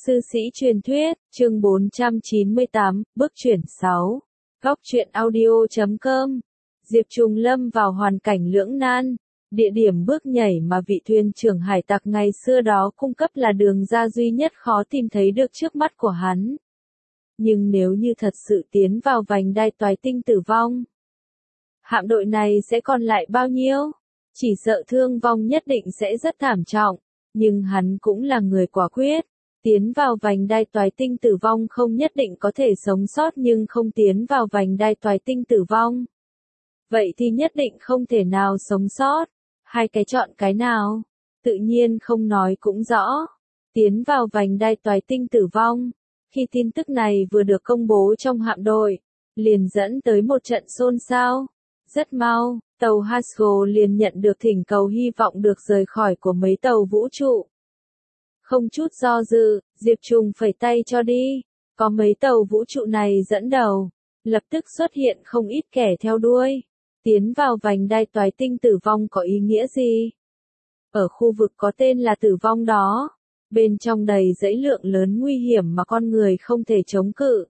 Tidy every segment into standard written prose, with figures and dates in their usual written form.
Sư sĩ truyền thuyết, chương 498, bước chuyển 6. Góc truyện audio.com. Diệp Trùng lâm vào hoàn cảnh lưỡng nan. Địa điểm bước nhảy mà vị thuyền trưởng hải tặc ngày xưa đó cung cấp là đường ra duy nhất khó tìm thấy được trước mắt của hắn. Nhưng nếu như thật sự tiến vào vành đai toái tinh tử vong, hạm đội này sẽ còn lại bao nhiêu? Chỉ sợ thương vong nhất định sẽ rất thảm trọng, nhưng hắn cũng là người quả quyết. Tiến vào vành đai toái tinh tử vong không nhất định có thể sống sót, nhưng không tiến vào vành đai toái tinh tử vong, vậy thì nhất định không thể nào sống sót. Hai cái chọn cái nào? Tự nhiên không nói cũng rõ. Tiến vào vành đai toái tinh tử vong. Khi tin tức này vừa được công bố trong hạm đội, liền dẫn tới một trận xôn xao. Rất mau, tàu Hasgo liền nhận được thỉnh cầu hy vọng được rời khỏi của mấy tàu vũ trụ. Không chút do dự, Diệp Trùng phẩy tay cho đi. Có mấy tàu vũ trụ này dẫn đầu, lập tức xuất hiện không ít kẻ theo đuôi. Tiến vào vành đai toái tinh tử vong có ý nghĩa gì? Ở khu vực có tên là tử vong đó, bên trong đầy dãy lượng lớn nguy hiểm mà con người không thể chống cự.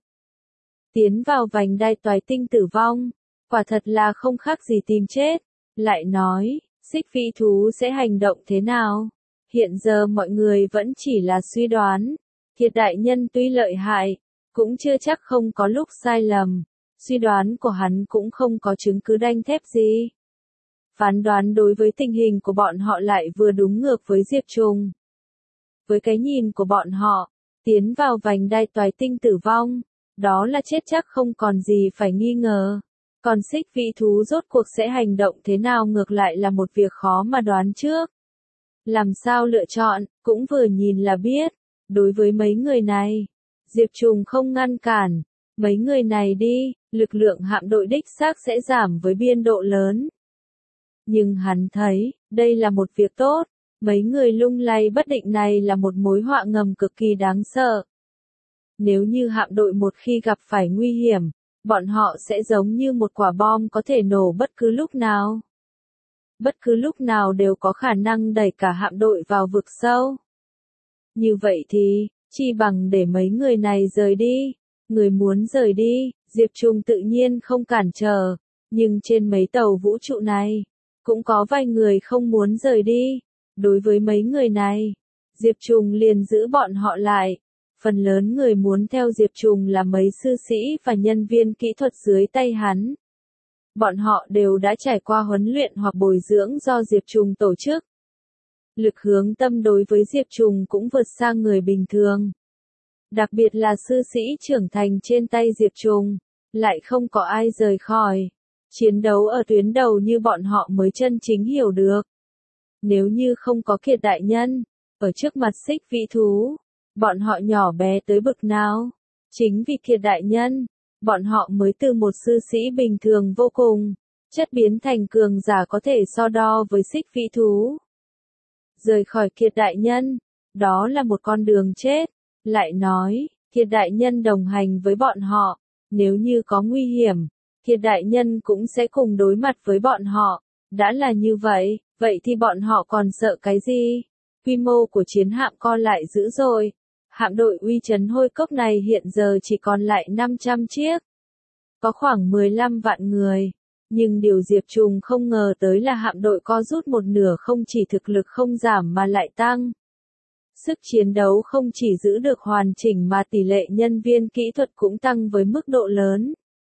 Tiến vào vành đai toái tinh tử vong, quả thật là không khác gì tìm chết. Lại nói, xích vĩ thú sẽ hành động thế nào? Hiện giờ mọi người vẫn chỉ là suy đoán. Thiệt đại nhân tuy lợi hại, cũng chưa chắc không có lúc sai lầm. Suy đoán của hắn cũng không có chứng cứ đanh thép gì. Phán đoán đối với tình hình của bọn họ lại vừa đúng ngược với Diệp Trùng. Với cái nhìn của bọn họ, tiến vào vành đai toái tinh tử vong, đó là chết chắc không còn gì phải nghi ngờ. Còn xích vĩ thú rốt cuộc sẽ hành động thế nào ngược lại là một việc khó mà đoán trước. Làm sao lựa chọn, cũng vừa nhìn là biết. Đối với mấy người này, Diệp Trùng không ngăn cản. Mấy người này đi, lực lượng hạm đội đích xác sẽ giảm với biên độ lớn. Nhưng hắn thấy, đây là một việc tốt. Mấy người lung lay bất định này là một mối họa ngầm cực kỳ đáng sợ. Nếu như hạm đội một khi gặp phải nguy hiểm, bọn họ sẽ giống như một quả bom có thể nổ bất cứ lúc nào. Bất cứ lúc nào đều có khả năng đẩy cả hạm đội vào vực sâu. Như vậy thì, chi bằng để mấy người này rời đi. Người muốn rời đi, Diệp Trùng tự nhiên không cản trở. Nhưng trên mấy tàu vũ trụ này, cũng có vài người không muốn rời đi. Đối với mấy người này, Diệp Trùng liền giữ bọn họ lại. Phần lớn người muốn theo Diệp Trùng là mấy sư sĩ và nhân viên kỹ thuật dưới tay hắn. Bọn họ đều đã trải qua huấn luyện hoặc bồi dưỡng do Diệp Trùng tổ chức. Lực hướng tâm đối với Diệp Trùng cũng vượt xa người bình thường. Đặc biệt là sư sĩ trưởng thành trên tay Diệp Trùng, lại không có ai rời khỏi. Chiến đấu ở tuyến đầu như bọn họ mới chân chính hiểu được. Nếu như không có Kiệt đại nhân, ở trước mặt xích vĩ thú, bọn họ nhỏ bé tới bực nào. Chính vì Kiệt đại nhân, bọn họ mới từ một sư sĩ bình thường vô cùng, chất biến thành cường giả có thể so đo với xích vĩ thú. Rời khỏi Kiệt đại nhân, đó là một con đường chết. Lại nói, Kiệt đại nhân đồng hành với bọn họ, nếu như có nguy hiểm, Kiệt đại nhân cũng sẽ cùng đối mặt với bọn họ. Đã là như vậy, vậy thì bọn họ còn sợ cái gì? Quy mô của chiến hạm co lại dữ dội. Hạm đội uy chấn hôi cốc này hiện giờ chỉ còn lại 500 chiếc. Có khoảng 15 vạn người. Nhưng điều Diệp Trùng không ngờ tới là hạm đội co rút một nửa không chỉ thực lực không giảm mà lại tăng. Sức chiến đấu không chỉ giữ được hoàn chỉnh mà tỷ lệ nhân viên kỹ thuật cũng tăng với mức độ lớn.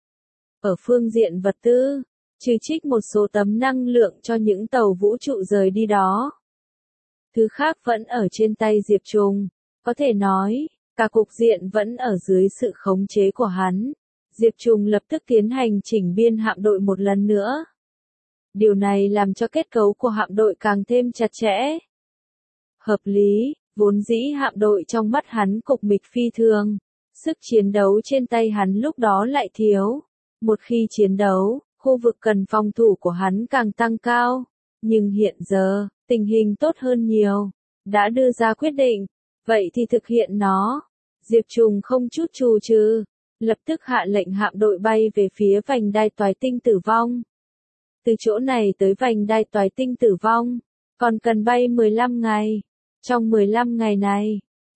Ở phương diện vật tư, trừ trích một số tấm năng lượng cho những tàu vũ trụ rời đi đó, thứ khác vẫn ở trên tay Diệp Trùng. Có thể nói, cả cục diện vẫn ở dưới sự khống chế của hắn. Diệp Trùng lập tức tiến hành chỉnh biên hạm đội một lần nữa. Điều này làm cho kết cấu của hạm đội càng thêm chặt chẽ. Hợp lý, vốn dĩ hạm đội trong mắt hắn cục mịch phi thường. Sức chiến đấu trên tay hắn lúc đó lại thiếu. Một khi chiến đấu, khu vực cần phòng thủ của hắn càng tăng cao. Nhưng hiện giờ, tình hình tốt hơn nhiều. Đã đưa ra quyết định, vậy thì thực hiện nó. Diệp Trùng không chút chù chừ, lập tức hạ lệnh hạm đội bay về phía vành đai toái tinh tử vong. Từ chỗ này tới vành đai toái tinh tử vong, còn cần bay 15 ngày. Trong 15 ngày này,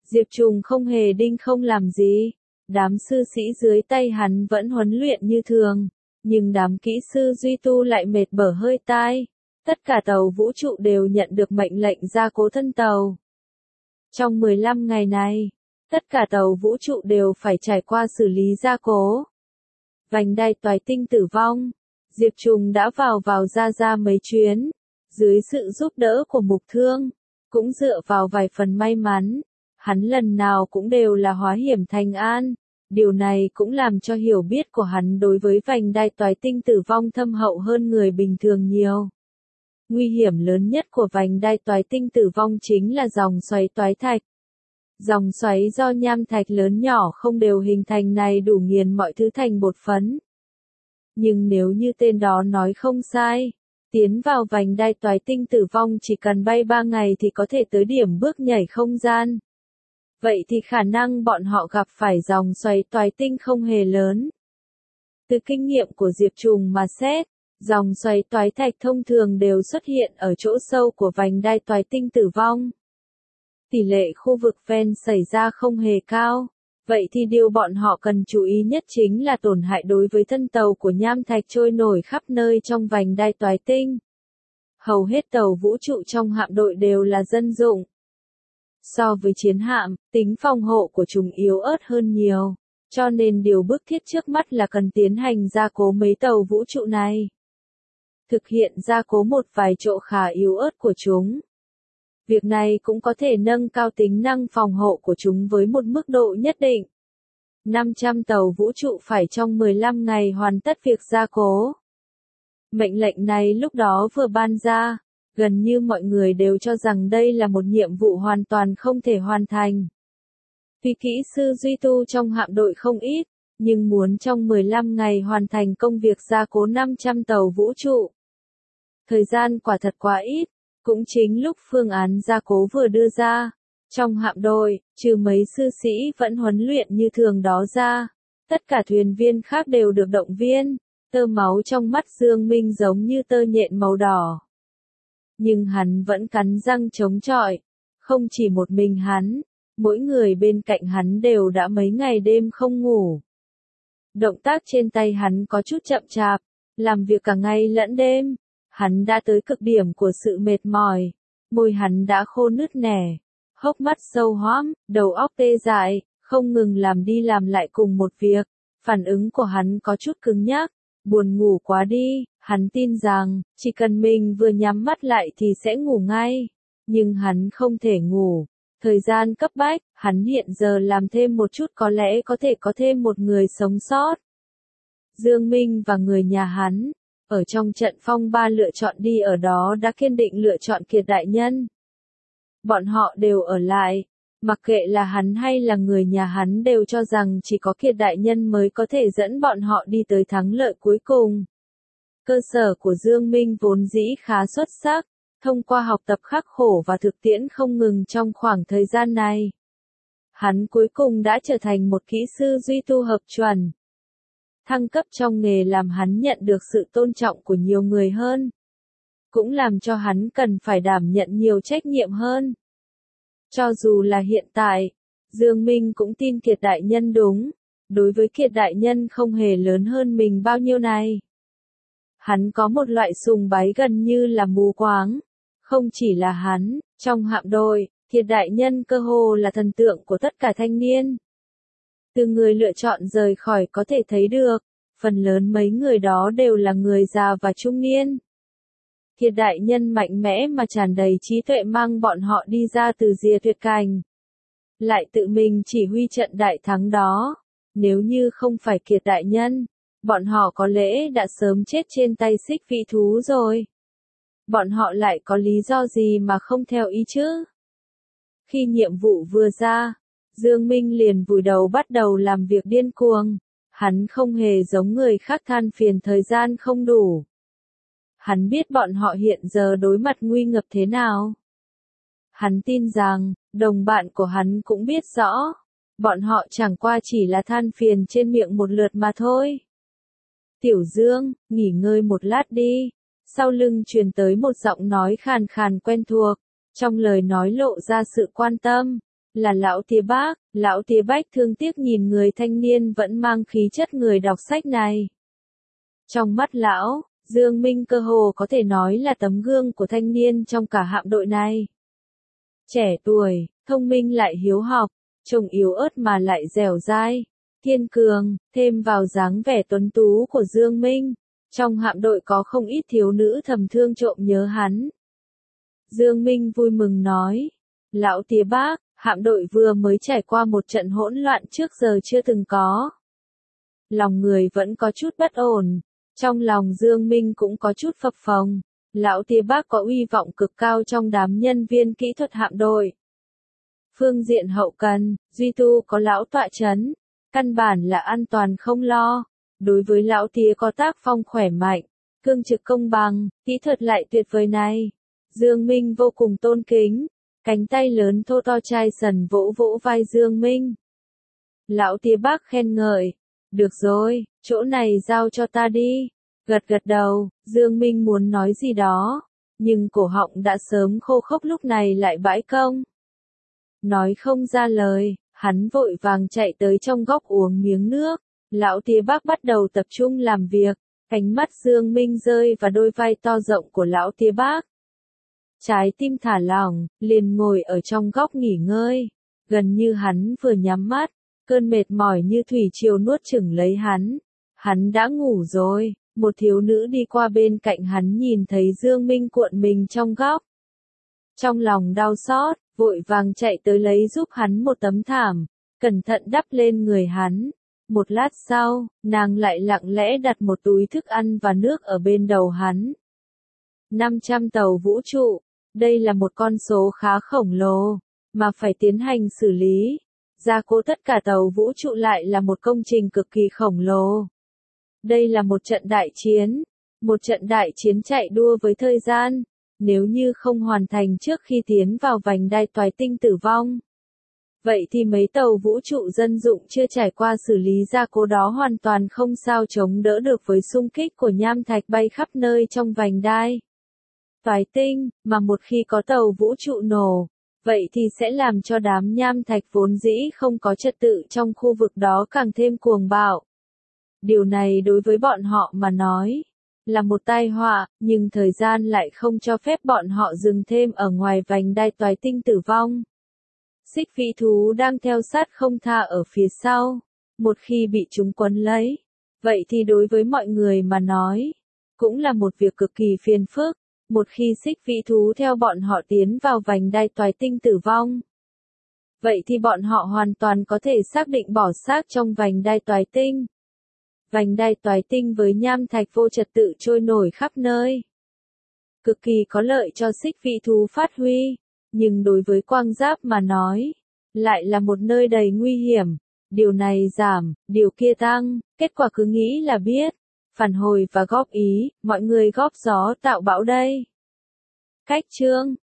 Diệp Trùng không hề đinh không làm gì. Đám sư sĩ dưới tay hắn vẫn huấn luyện như thường, nhưng đám kỹ sư duy tu lại mệt bở hơi tai. Tất cả tàu vũ trụ đều nhận được mệnh lệnh gia cố thân tàu. Trong 15 ngày này, tất cả tàu vũ trụ đều phải trải qua xử lý gia cố. Vành đai toái tinh tử vong, Diệp Trùng đã vào ra mấy chuyến, dưới sự giúp đỡ của Mục Thương, cũng dựa vào vài phần may mắn, hắn lần nào cũng đều là hóa hiểm thành an. Điều này cũng làm cho hiểu biết của hắn đối với vành đai toái tinh tử vong thâm hậu hơn người bình thường nhiều. Nguy hiểm lớn nhất của vành đai toái tinh tử vong chính là dòng xoáy toái thạch. Dòng xoáy do nham thạch lớn nhỏ không đều hình thành này đủ nghiền mọi thứ thành bột phấn. Nhưng nếu như tên đó nói không sai, tiến vào vành đai toái tinh tử vong chỉ cần bay 3 ngày thì có thể tới điểm bước nhảy không gian. Vậy thì khả năng bọn họ gặp phải dòng xoáy toái tinh không hề lớn. Từ kinh nghiệm của Diệp Trùng mà xét, dòng xoáy toái thạch thông thường đều xuất hiện ở chỗ sâu của vành đai toái tinh tử vong. Tỷ lệ khu vực ven xảy ra không hề cao. Vậy thì điều bọn họ cần chú ý nhất chính là tổn hại đối với thân tàu của nham thạch trôi nổi khắp nơi trong vành đai toái tinh. Hầu hết tàu vũ trụ trong hạm đội đều là dân dụng. So với chiến hạm, tính phòng hộ của chúng yếu ớt hơn nhiều, cho nên điều bức thiết trước mắt là cần tiến hành gia cố mấy tàu vũ trụ này. Thực hiện gia cố một vài chỗ khá yếu ớt của chúng. Việc này cũng có thể nâng cao tính năng phòng hộ của chúng với một mức độ nhất định. 500 tàu vũ trụ phải trong 15 ngày hoàn tất việc gia cố. Mệnh lệnh này lúc đó vừa ban ra, gần như mọi người đều cho rằng đây là một nhiệm vụ hoàn toàn không thể hoàn thành. Vì kỹ sư duy tu trong hạm đội không ít, nhưng muốn trong 15 ngày hoàn thành công việc gia cố 500 tàu vũ trụ. Thời gian quả thật quá ít, cũng chính lúc phương án gia cố vừa đưa ra. Trong hạm đội, trừ mấy sư sĩ vẫn huấn luyện như thường đó ra, tất cả thuyền viên khác đều được động viên, tơ máu trong mắt Dương Minh giống như tơ nhện màu đỏ. Nhưng hắn vẫn cắn răng chống chọi, không chỉ một mình hắn, mỗi người bên cạnh hắn đều đã mấy ngày đêm không ngủ. Động tác trên tay hắn có chút chậm chạp, làm việc cả ngày lẫn đêm, hắn đã tới cực điểm của sự mệt mỏi, môi hắn đã khô nứt nẻ, hốc mắt sâu hoắm, đầu óc tê dại, không ngừng làm đi làm lại cùng một việc, phản ứng của hắn có chút cứng nhắc, buồn ngủ quá đi, hắn tin rằng, chỉ cần mình vừa nhắm mắt lại thì sẽ ngủ ngay, nhưng hắn không thể ngủ. Thời gian cấp bách, hắn hiện giờ làm thêm một chút có lẽ có thể có thêm một người sống sót. Dương Minh và người nhà hắn, ở trong trận phong ba lựa chọn đi ở đó đã kiên định lựa chọn Kiệt đại nhân. Bọn họ đều ở lại, mặc kệ là hắn hay là người nhà hắn đều cho rằng chỉ có Kiệt đại nhân mới có thể dẫn bọn họ đi tới thắng lợi cuối cùng. Cơ sở của Dương Minh vốn dĩ khá xuất sắc. Thông qua học tập khắc khổ và thực tiễn không ngừng trong khoảng thời gian này, hắn cuối cùng đã trở thành một kỹ sư duy tu hợp chuẩn. Thăng cấp trong nghề làm hắn nhận được sự tôn trọng của nhiều người hơn, cũng làm cho hắn cần phải đảm nhận nhiều trách nhiệm hơn. Cho dù là hiện tại, Dương Minh cũng tin Kiệt đại nhân đúng, đối với Kiệt đại nhân không hề lớn hơn mình bao nhiêu này. Hắn có một loại sùng bái gần như là mù quáng. Không chỉ là hắn, trong hạm đội, Kiệt đại nhân cơ hồ là thần tượng của tất cả thanh niên. Từ người lựa chọn rời khỏi có thể thấy được, phần lớn mấy người đó đều là người già và trung niên. Kiệt đại nhân mạnh mẽ mà tràn đầy trí tuệ mang bọn họ đi ra từ rìa tuyệt cảnh. Lại tự mình chỉ huy trận đại thắng đó. Nếu như không phải Kiệt đại nhân, bọn họ có lẽ đã sớm chết trên tay xích vị thú rồi. Bọn họ lại có lý do gì mà không theo ý chứ? Khi nhiệm vụ vừa ra, Dương Minh liền vùi đầu bắt đầu làm việc điên cuồng. Hắn không hề giống người khác than phiền thời gian không đủ. Hắn biết bọn họ hiện giờ đối mặt nguy ngập thế nào. Hắn tin rằng, đồng bạn của hắn cũng biết rõ. Bọn họ chẳng qua chỉ là than phiền trên miệng một lượt mà thôi. Tiểu Dương, nghỉ ngơi một lát đi. Sau lưng truyền tới một giọng nói khàn khàn quen thuộc, trong lời nói lộ ra sự quan tâm. là lão Tía Bác. Lão Tía Bách thương tiếc nhìn người thanh niên vẫn mang khí chất người đọc sách này. Trong mắt lão, Dương Minh cơ hồ có thể nói là tấm gương của thanh niên trong cả hạm đội này. Trẻ tuổi, thông minh lại hiếu học, trông yếu ớt mà lại dẻo dai, kiên cường, thêm vào dáng vẻ tuấn tú của Dương Minh. Trong hạm đội có không ít thiếu nữ thầm thương trộm nhớ hắn. Dương Minh vui mừng nói, lão Tía Bác, hạm đội vừa mới trải qua một trận hỗn loạn trước giờ chưa từng có. Lòng người vẫn có chút bất ổn, trong lòng Dương Minh cũng có chút phập phồng. Lão Tía Bác có uy vọng cực cao trong đám nhân viên kỹ thuật hạm đội. Phương diện hậu cần, duy tu có lão tọa chấn, căn bản là an toàn không lo. Đối với lão Tía có tác phong khỏe mạnh, cương trực công bằng, kỹ thuật lại tuyệt vời này, Dương Minh vô cùng tôn kính. Cánh tay lớn thô to chai sần vỗ vỗ vai Dương Minh. Lão Tía Bác khen ngợi, được rồi, chỗ này giao cho ta đi. Gật gật đầu, Dương Minh muốn nói gì đó, nhưng cổ họng đã sớm khô khốc lúc này lại bãi công. Nói không ra lời, hắn vội vàng chạy tới trong góc uống miếng nước. Lão Tía Bác bắt đầu tập trung làm việc, ánh mắt Dương Minh rơi vào đôi vai to rộng của lão Tía Bác. Trái tim thả lỏng, liền ngồi ở trong góc nghỉ ngơi. Gần như hắn vừa nhắm mắt, cơn mệt mỏi như thủy triều nuốt chửng lấy hắn. Hắn đã ngủ rồi, một thiếu nữ đi qua bên cạnh hắn nhìn thấy Dương Minh cuộn mình trong góc. Trong lòng đau xót, vội vàng chạy tới lấy giúp hắn một tấm thảm, cẩn thận đắp lên người hắn. Một lát sau, nàng lại lặng lẽ đặt một túi thức ăn và nước ở bên đầu hắn. 500 tàu vũ trụ, đây là một con số khá khổng lồ, mà phải tiến hành xử lý. Gia cố tất cả tàu vũ trụ lại là một công trình cực kỳ khổng lồ. Đây là một trận đại chiến chạy đua với thời gian, nếu như không hoàn thành trước khi tiến vào vành đai toái tinh tử vong. Vậy thì mấy tàu vũ trụ dân dụng chưa trải qua xử lý gia cố đó hoàn toàn không sao chống đỡ được với xung kích của nham thạch bay khắp nơi trong vành đai toái tinh, mà một khi có tàu vũ trụ nổ, vậy thì sẽ làm cho đám nham thạch vốn dĩ không có trật tự trong khu vực đó càng thêm cuồng bạo. Điều này đối với bọn họ mà nói là một tai họa, nhưng thời gian lại không cho phép bọn họ dừng thêm ở ngoài vành đai toái tinh tử vong. Xích vĩ thú đang theo sát không tha ở phía sau, một khi bị chúng quấn lấy, vậy thì đối với mọi người mà nói, cũng là một việc cực kỳ phiền phức. Một khi xích vĩ thú theo bọn họ tiến vào vành đai toái tinh tử vong, vậy thì bọn họ hoàn toàn có thể xác định bỏ xác trong vành đai toái tinh. Vành đai toái tinh với nham thạch vô trật tự trôi nổi khắp nơi, cực kỳ có lợi cho xích vĩ thú phát huy, nhưng đối với quang giáp mà nói, lại là một nơi đầy nguy hiểm. Điều này giảm, điều kia tăng, kết quả cứ nghĩ là biết. Phản hồi và góp ý, mọi người góp gió tạo bão đây. Cách chương